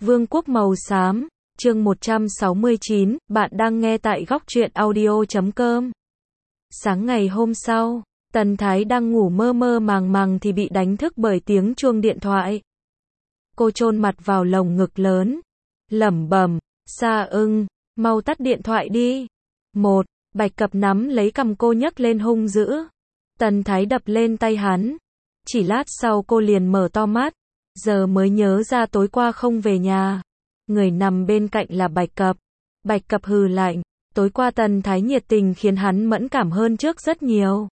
Vương quốc màu xám, chương 169, bạn đang nghe tại góc truyện audio.com. Sáng ngày hôm sau, Tần Thái đang ngủ mơ mơ màng màng thì bị đánh thức bởi tiếng chuông điện thoại. Cô chôn mặt vào lồng ngực lớn, lẩm bẩm, Sa Ưng, mau tắt điện thoại đi. Bạch Cập nắm lấy cằm cô nhấc lên hung dữ. Tần Thái đập lên tay hắn. Chỉ lát sau cô liền mở to mắt, giờ mới nhớ ra tối qua không về nhà. Người nằm bên cạnh là Bạch Cập. Bạch Cập hừ lạnh, tối qua Tần Thái nhiệt tình khiến hắn mẫn cảm hơn trước rất nhiều.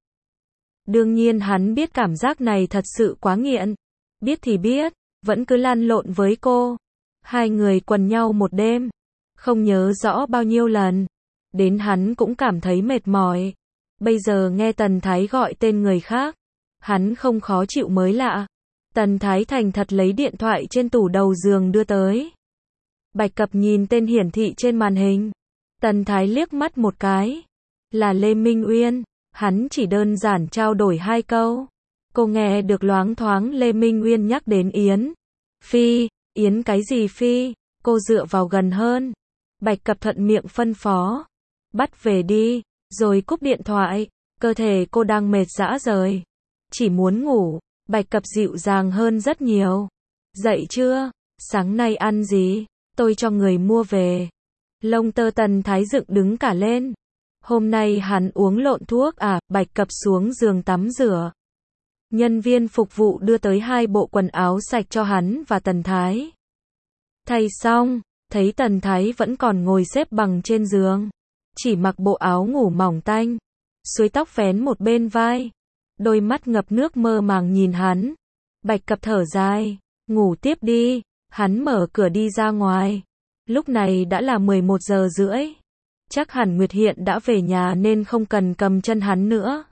Đương nhiên hắn biết cảm giác này thật sự quá nghiện. Biết thì biết, vẫn cứ lăn lộn với cô. Hai người quần nhau một đêm, không nhớ rõ bao nhiêu lần. Đến hắn cũng cảm thấy mệt mỏi. Bây giờ nghe Tần Thái gọi tên người khác, hắn không khó chịu mới lạ. Tần Thái thành thật lấy điện thoại trên tủ đầu giường đưa tới. Bạch Cập nhìn tên hiển thị trên màn hình. Tần Thái liếc mắt một cái. Là Lê Minh Uyên. Hắn chỉ đơn giản trao đổi hai câu. Cô nghe được loáng thoáng Lê Minh Uyên nhắc đến Yến. Phi, Yến cái gì Phi? Cô dựa vào gần hơn. Bạch Cập thuận miệng phân phó. Bắt về đi, rồi cúp điện thoại. Cơ thể cô đang mệt rã rời. Chỉ muốn ngủ. Bạch Cập dịu dàng hơn rất nhiều. Dậy chưa? Sáng nay ăn gì? Tôi cho người mua về. Lông tơ Tần Thái dựng đứng cả lên. Hôm nay hắn uống lộn thuốc à? Bạch Cập xuống giường tắm rửa. Nhân viên phục vụ đưa tới 2 bộ quần áo sạch cho hắn và Tần Thái. Thay xong, thấy Tần Thái vẫn còn ngồi xếp bằng trên giường. Chỉ mặc bộ áo ngủ mỏng tanh. Xuôi tóc vén một bên vai. Đôi mắt ngập nước mơ màng nhìn hắn. Bạch Cập thở dài. Ngủ tiếp đi. Hắn mở cửa đi ra ngoài. Lúc này đã là 11 giờ rưỡi. Chắc hẳn Nguyệt Hiện đã về nhà nên không cần cầm chân hắn nữa.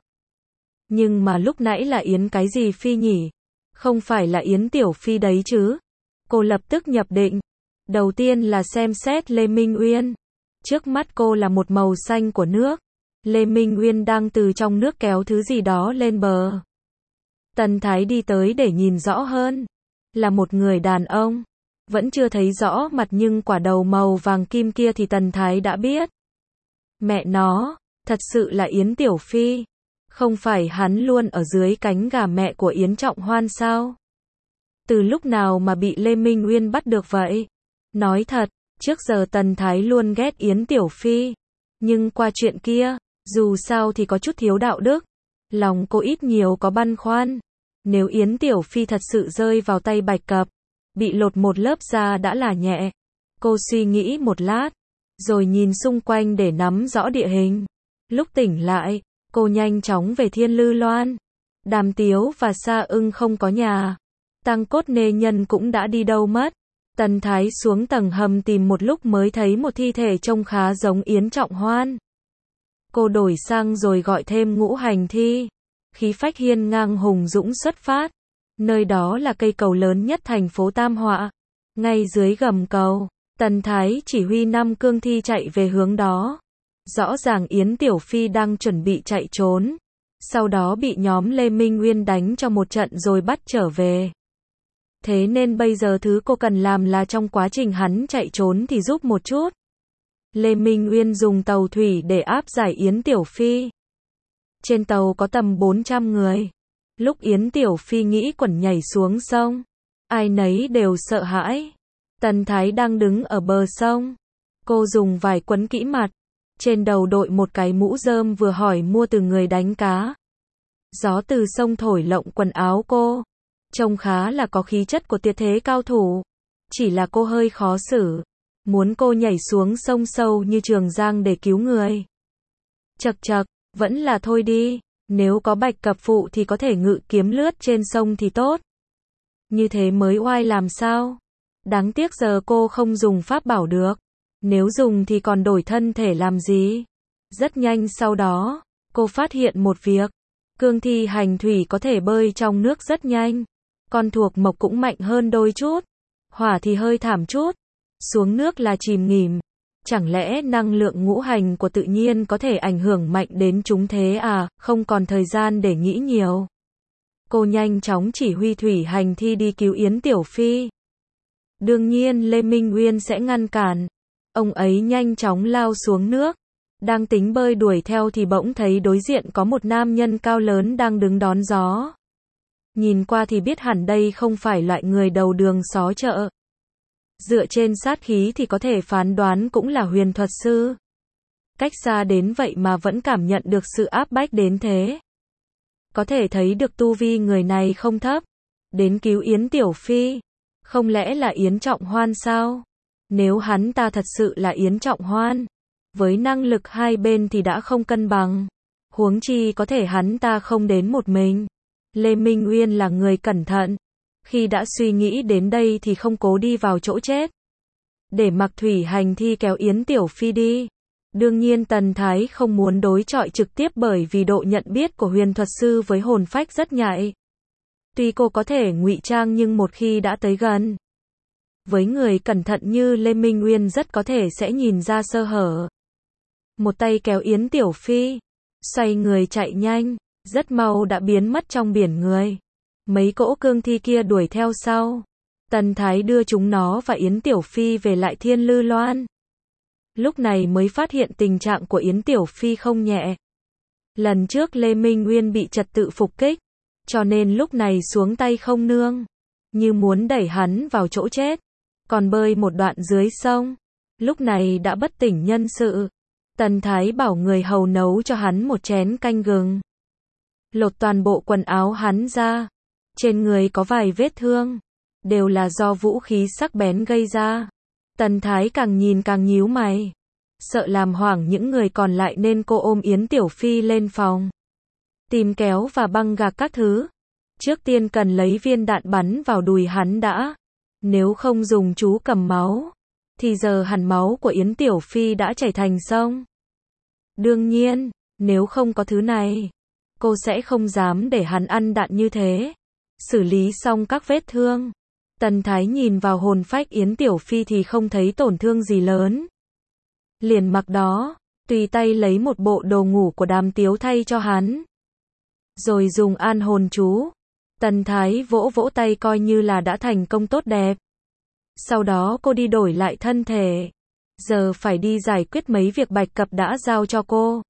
Nhưng mà lúc nãy là Yến cái gì Phi nhỉ? Không phải là Yến Tiểu Phi đấy chứ? Cô lập tức nhập định. Đầu tiên là xem xét Lê Minh Uyên. Trước mắt cô là một màu xanh của nước. Lê Minh Uyên đang từ trong nước kéo thứ gì đó lên bờ. Tần Thái đi tới để nhìn rõ hơn. Là một người đàn ông. Vẫn chưa thấy rõ mặt nhưng quả đầu màu vàng kim kia thì Tần Thái đã biết. Mẹ nó, thật sự là Yến Tiểu Phi. Không phải hắn luôn ở dưới cánh gà mẹ của Yến Trọng Hoan sao? Từ lúc nào mà bị Lê Minh Uyên bắt được vậy? Nói thật, trước giờ Tần Thái luôn ghét Yến Tiểu Phi. Nhưng qua chuyện kia, dù sao thì có chút thiếu đạo đức. Lòng cô ít nhiều có băn khoăn. Nếu Yến Tiểu Phi thật sự rơi vào tay Bạch Cập, bị lột một lớp da đã là nhẹ. Cô suy nghĩ một lát, rồi nhìn xung quanh để nắm rõ địa hình. Lúc tỉnh lại, cô nhanh chóng về Thiên Lư Loan. Đàm Tiếu và Sa Ưng không có nhà. Tang cốt nê nhân cũng đã đi đâu mất. Tần Thái xuống tầng hầm tìm một lúc mới thấy một thi thể trông khá giống Yến Trọng Hoan. Cô đổi sang rồi gọi thêm Ngũ Hành Thi. Khí phách hiên ngang hùng dũng xuất phát. Nơi đó là cây cầu lớn nhất thành phố Tam Họa. Ngay dưới gầm cầu, Tần Thái chỉ huy 5 cương thi chạy về hướng đó. Rõ ràng Yến Tiểu Phi đang chuẩn bị chạy trốn. Sau đó bị nhóm Lê Minh Uyên đánh cho một trận rồi bắt trở về. Thế nên bây giờ thứ cô cần làm là trong quá trình hắn chạy trốn thì giúp một chút. Lê Minh Uyên dùng tàu thủy để áp giải Yến Tiểu Phi. Trên tàu có tầm 400 người. Lúc Yến Tiểu Phi nghĩ quẩn nhảy xuống sông, ai nấy đều sợ hãi. Tần Thái đang đứng ở bờ sông. Cô dùng vải quấn kỹ mặt. Trên đầu đội một cái mũ rơm vừa hỏi mua từ người đánh cá. Gió từ sông thổi lộng quần áo cô. Trông khá là có khí chất của tuyệt thế cao thủ. Chỉ là cô hơi khó xử. Muốn cô nhảy xuống sông sâu như Trường Giang để cứu người. Chậc chậc, vẫn là thôi đi. Nếu có Bạch Cập phụ thì có thể ngự kiếm lướt trên sông thì tốt. Như thế mới oai làm sao? Đáng tiếc giờ cô không dùng pháp bảo được. Nếu dùng thì còn đổi thân thể làm gì? Rất nhanh sau đó, cô phát hiện một việc. Cương thi hành thủy có thể bơi trong nước rất nhanh. Con thuộc mộc cũng mạnh hơn đôi chút. Hỏa thì hơi thảm chút. Xuống nước là chìm nghỉm. Chẳng lẽ năng lượng ngũ hành của tự nhiên có thể ảnh hưởng mạnh đến chúng thế à? Không còn thời gian để nghĩ nhiều. Cô nhanh chóng chỉ huy thủy hành thi đi cứu Yến Tiểu Phi. Đương nhiên Lê Minh Uyên sẽ ngăn cản. Ông ấy nhanh chóng lao xuống nước. Đang tính bơi đuổi theo thì bỗng thấy đối diện có một nam nhân cao lớn đang đứng đón gió. Nhìn qua thì biết hẳn đây không phải loại người đầu đường xó chợ. Dựa trên sát khí thì có thể phán đoán cũng là huyền thuật sư. Cách xa đến vậy mà vẫn cảm nhận được sự áp bách đến thế. Có thể thấy được tu vi người này không thấp. Đến cứu Yến Tiểu Phi. Không lẽ là Yến Trọng Hoan sao? Nếu hắn ta thật sự là Yến Trọng Hoan, với năng lực hai bên thì đã không cân bằng. Huống chi có thể hắn ta không đến một mình. Lê Minh Uyên là người cẩn thận. Khi đã suy nghĩ đến đây thì không cố đi vào chỗ chết. Để mặc Thủy Hành Thi kéo Yến Tiểu Phi đi. Đương nhiên Tần Thái không muốn đối chọi trực tiếp bởi vì độ nhận biết của huyền thuật sư với hồn phách rất nhạy. Tuy cô có thể ngụy trang nhưng một khi đã tới gần, với người cẩn thận như Lê Minh Uyên rất có thể sẽ nhìn ra sơ hở. Một tay kéo Yến Tiểu Phi, xoay người chạy nhanh, rất mau đã biến mất trong biển người. Mấy cỗ cương thi kia đuổi theo sau. Tần Thái đưa chúng nó và Yến Tiểu Phi về lại Thiên Lư Loan. Lúc này mới phát hiện tình trạng của Yến Tiểu Phi không nhẹ. Lần trước Lê Minh Uyên bị trật tự phục kích, cho nên lúc này xuống tay không nương, như muốn đẩy hắn vào chỗ chết. Còn bơi một đoạn dưới sông, lúc này đã bất tỉnh nhân sự. Tần Thái bảo người hầu nấu cho hắn một chén canh gừng. Lột toàn bộ quần áo hắn ra. Trên người có vài vết thương, đều là do vũ khí sắc bén gây ra. Tần Thái càng nhìn càng nhíu mày. Sợ làm hoảng những người còn lại nên cô ôm Yến Tiểu Phi lên phòng. Tìm kéo và băng gạc các thứ. Trước tiên cần lấy viên đạn bắn vào đùi hắn đã. Nếu không dùng chú cầm máu, thì giờ hẳn máu của Yến Tiểu Phi đã chảy thành sông. Đương nhiên, nếu không có thứ này, cô sẽ không dám để hắn ăn đạn như thế. Xử lý xong các vết thương, Tần Thái nhìn vào hồn phách Yến Tiểu Phi thì không thấy tổn thương gì lớn. Liền mặc đó, tùy tay lấy một bộ đồ ngủ của Đàm Tiếu thay cho hắn. Rồi dùng an hồn chú. Tần Thái vỗ vỗ tay coi như là đã thành công tốt đẹp. Sau đó cô đi đổi lại thân thể. Giờ phải đi giải quyết mấy việc Bạch Cập đã giao cho cô.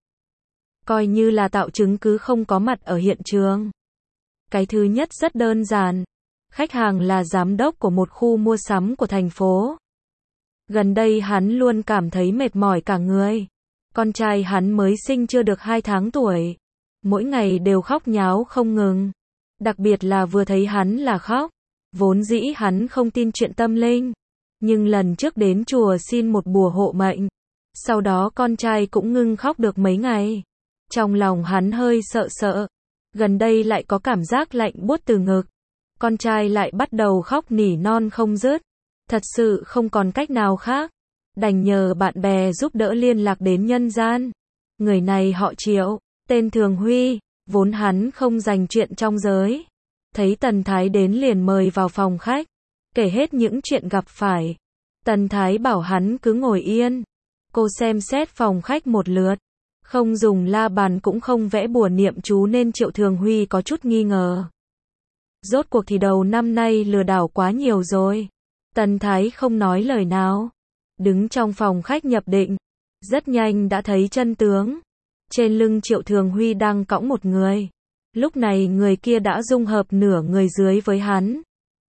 Coi như là tạo chứng cứ không có mặt ở hiện trường. Cái thứ nhất rất đơn giản. Khách hàng là giám đốc của một khu mua sắm của thành phố. Gần đây hắn luôn cảm thấy mệt mỏi cả người. Con trai hắn mới sinh chưa được 2 tháng tuổi. Mỗi ngày đều khóc nháo không ngừng. Đặc biệt là vừa thấy hắn là khóc. Vốn dĩ hắn không tin chuyện tâm linh. Nhưng lần trước đến chùa xin một bùa hộ mệnh. Sau đó con trai cũng ngưng khóc được mấy ngày. Trong lòng hắn hơi sợ sợ. Gần đây lại có cảm giác lạnh buốt từ ngực. Con trai lại bắt đầu khóc nỉ non không dứt. Thật sự không còn cách nào khác. Đành nhờ bạn bè giúp đỡ liên lạc đến nhân gian. Người này họ Triệu, tên Thường Huy. Vốn hắn không dành chuyện trong giới. Thấy Tần Thái đến liền mời vào phòng khách. Kể hết những chuyện gặp phải. Tần Thái bảo hắn cứ ngồi yên. Cô xem xét phòng khách một lượt. Không dùng la bàn cũng không vẽ bùa niệm chú nên Triệu Thường Huy có chút nghi ngờ. Rốt cuộc thì đầu năm nay lừa đảo quá nhiều rồi. Tần Thái không nói lời nào. Đứng trong phòng khách nhập định. Rất nhanh đã thấy chân tướng. Trên lưng Triệu Thường Huy đang cõng một người. Lúc này người kia đã dung hợp nửa người dưới với hắn.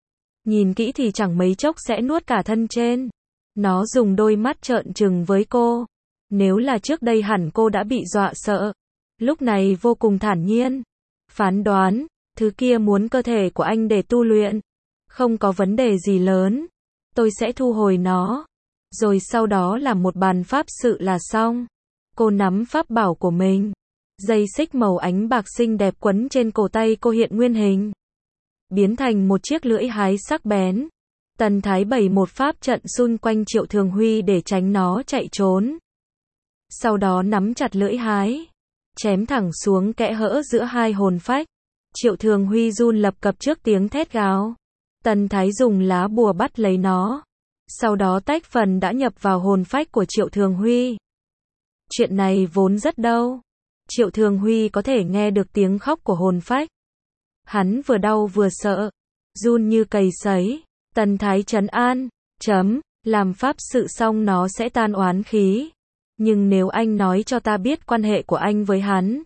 Nhìn kỹ thì chẳng mấy chốc sẽ nuốt cả thân trên. Nó dùng đôi mắt trợn trừng với cô. Nếu là trước đây hẳn cô đã bị dọa sợ. Lúc này vô cùng thản nhiên. Phán đoán, thứ kia muốn cơ thể của anh để tu luyện. Không có vấn đề gì lớn. Tôi sẽ thu hồi nó. Rồi sau đó làm một bàn pháp sự là xong. Cô nắm pháp bảo của mình. Dây xích màu ánh bạc xinh đẹp quấn trên cổ tay cô hiện nguyên hình. Biến thành một chiếc lưỡi hái sắc bén. Tần Thái bày một pháp trận xung quanh Triệu Thường Huy để tránh nó chạy trốn. Sau đó nắm chặt lưỡi hái. Chém thẳng xuống kẽ hở giữa hai hồn phách. Triệu Thường Huy run lập cập trước tiếng thét gào. Tần Thái dùng lá bùa bắt lấy nó. Sau đó tách phần đã nhập vào hồn phách của Triệu Thường Huy. Chuyện này vốn rất đau. Triệu Thường Huy có thể nghe được tiếng khóc của hồn phách. Hắn vừa đau vừa sợ. Run như cầy sấy. Tần Thái trấn an, làm pháp sự xong nó sẽ tan oán khí. Nhưng nếu anh nói cho ta biết quan hệ của anh với hắn,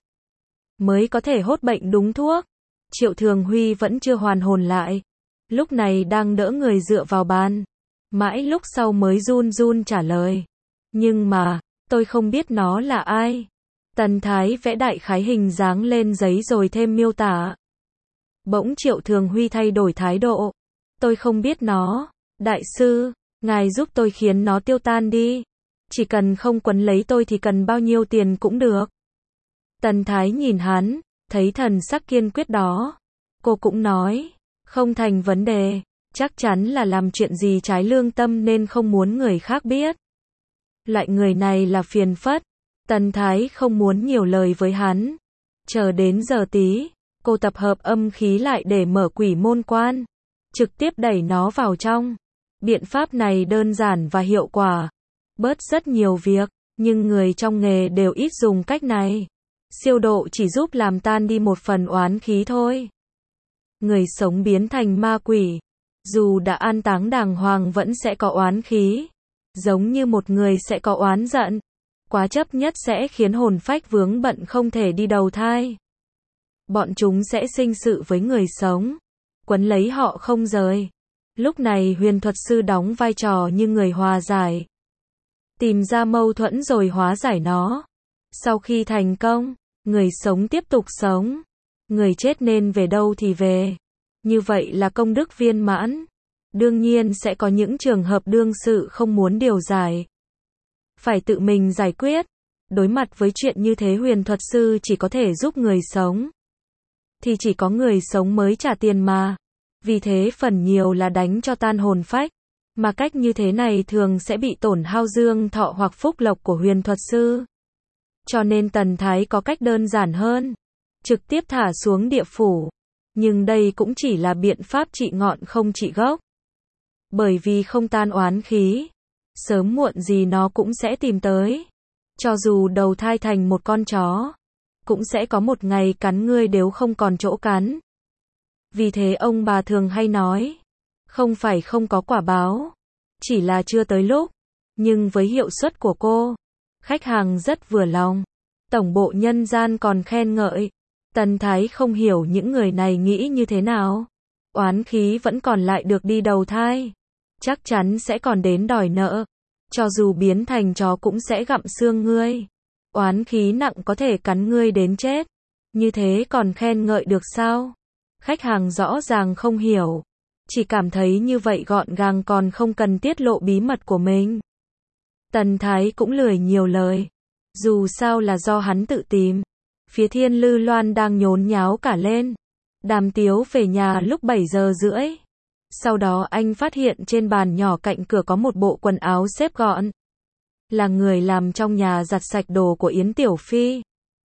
mới có thể hốt bệnh đúng thuốc. Triệu Thường Huy vẫn chưa hoàn hồn lại. Lúc này đang đỡ người dựa vào bàn. Mãi lúc sau mới run run trả lời. Nhưng mà, tôi không biết nó là ai. Tần Thái vẽ đại khái hình dáng lên giấy rồi thêm miêu tả. Bỗng Triệu Thường Huy thay đổi thái độ. Tôi không biết nó. Đại sư, ngài giúp tôi khiến nó tiêu tan đi. Chỉ cần không quấn lấy tôi thì cần bao nhiêu tiền cũng được. Tần Thái nhìn hắn, thấy thần sắc kiên quyết đó. Cô cũng nói, không thành vấn đề, chắc chắn là làm chuyện gì trái lương tâm nên không muốn người khác biết. Loại người này là phiền phất. Tần Thái không muốn nhiều lời với hắn. Chờ đến giờ tí, cô tập hợp âm khí lại để mở quỷ môn quan. Trực tiếp đẩy nó vào trong. Biện pháp này đơn giản và hiệu quả. Bớt rất nhiều việc, nhưng người trong nghề đều ít dùng cách này. Siêu độ chỉ giúp làm tan đi một phần oán khí thôi. Người sống biến thành ma quỷ, dù đã an táng đàng hoàng vẫn sẽ có oán khí. Giống như một người sẽ có oán giận. Quá chấp nhất sẽ khiến hồn phách vướng bận không thể đi đầu thai. Bọn chúng sẽ sinh sự với người sống, quấn lấy họ không rời. Lúc này huyền thuật sư đóng vai trò như người hòa giải. Tìm ra mâu thuẫn rồi hóa giải nó. Sau khi thành công, người sống tiếp tục sống. Người chết nên về đâu thì về. Như vậy là công đức viên mãn. Đương nhiên sẽ có những trường hợp đương sự không muốn điều giải. Phải tự mình giải quyết. Đối mặt với chuyện như thế huyền thuật sư chỉ có thể giúp người sống. Thì chỉ có người sống mới trả tiền mà. Vì thế phần nhiều là đánh cho tan hồn phách. Mà cách như thế này thường sẽ bị tổn hao dương thọ hoặc phúc lộc của huyền thuật sư. Cho nên Tần Thái có cách đơn giản hơn. Trực tiếp thả xuống địa phủ. Nhưng đây cũng chỉ là biện pháp trị ngọn không trị gốc. Bởi vì không tan oán khí, sớm muộn gì nó cũng sẽ tìm tới. Cho dù đầu thai thành một con chó, cũng sẽ có một ngày cắn ngươi nếu không còn chỗ cắn. Vì thế ông bà thường hay nói, không phải không có quả báo, chỉ là chưa tới lúc. Nhưng với hiệu suất của cô, khách hàng rất vừa lòng. Tổng bộ nhân gian còn khen ngợi. Tần Thái không hiểu những người này nghĩ như thế nào. Oán khí vẫn còn lại được đi đầu thai. Chắc chắn sẽ còn đến đòi nợ. Cho dù biến thành chó cũng sẽ gặm xương ngươi. Oán khí nặng có thể cắn ngươi đến chết. Như thế còn khen ngợi được sao? Khách hàng rõ ràng không hiểu. Chỉ cảm thấy như vậy gọn gàng còn không cần tiết lộ bí mật của mình. Tần Thái cũng lười nhiều lời. Dù sao là do hắn tự tìm. Phía Thiên Lư Loan đang nhốn nháo cả lên. Đàm Tiếu về nhà lúc 7 giờ rưỡi. Sau đó anh phát hiện trên bàn nhỏ cạnh cửa có một bộ quần áo xếp gọn. Là người làm trong nhà giặt sạch đồ của Yến Tiểu Phi.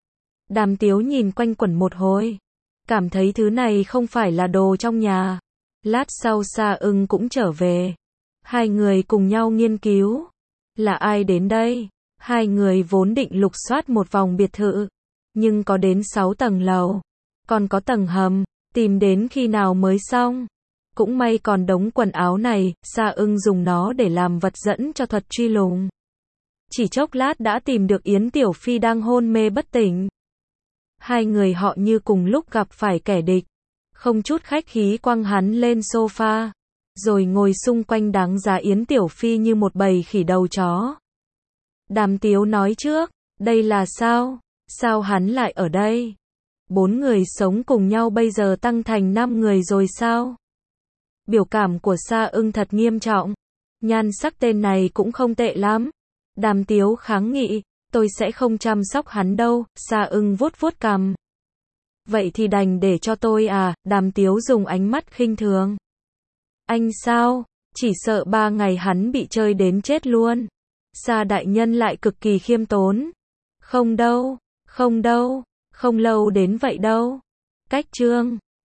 Đàm Tiếu nhìn quanh quẩn một hồi. Cảm thấy thứ này không phải là đồ trong nhà. Lát sau Sa Ưng cũng trở về. Hai người cùng nhau nghiên cứu. Là ai đến đây? Hai người vốn định lục soát một vòng biệt thự. Nhưng có đến 6 tầng lầu. Còn có tầng hầm. Tìm đến khi nào mới xong. Cũng may còn đống quần áo này. Sa Ưng dùng nó để làm vật dẫn cho thuật truy lùng. Chỉ chốc lát đã tìm được Yến Tiểu Phi đang hôn mê bất tỉnh. Hai người họ như cùng lúc gặp phải kẻ địch. Không chút khách khí quăng hắn lên sofa. Rồi ngồi xung quanh đáng giá Yến Tiểu Phi như một bầy khỉ đầu chó. Đàm Tiếu nói trước. Đây là sao? Sao hắn lại ở đây? 4 người sống cùng nhau bây giờ tăng thành 5 người rồi sao? Biểu cảm của Sa Ưng thật nghiêm trọng. Nhan sắc tên này cũng không tệ lắm. Đàm Tiếu kháng nghị. Tôi sẽ không chăm sóc hắn đâu. Sa Ưng vuốt vuốt cằm. Vậy thì đành để cho tôi à? Đàm Tiếu dùng ánh mắt khinh thường. Anh sao? Chỉ sợ 3 ngày hắn bị chơi đến chết luôn. Sa đại nhân lại cực kỳ khiêm tốn. Không đâu, không đâu, không lâu đến vậy đâu. Cách chương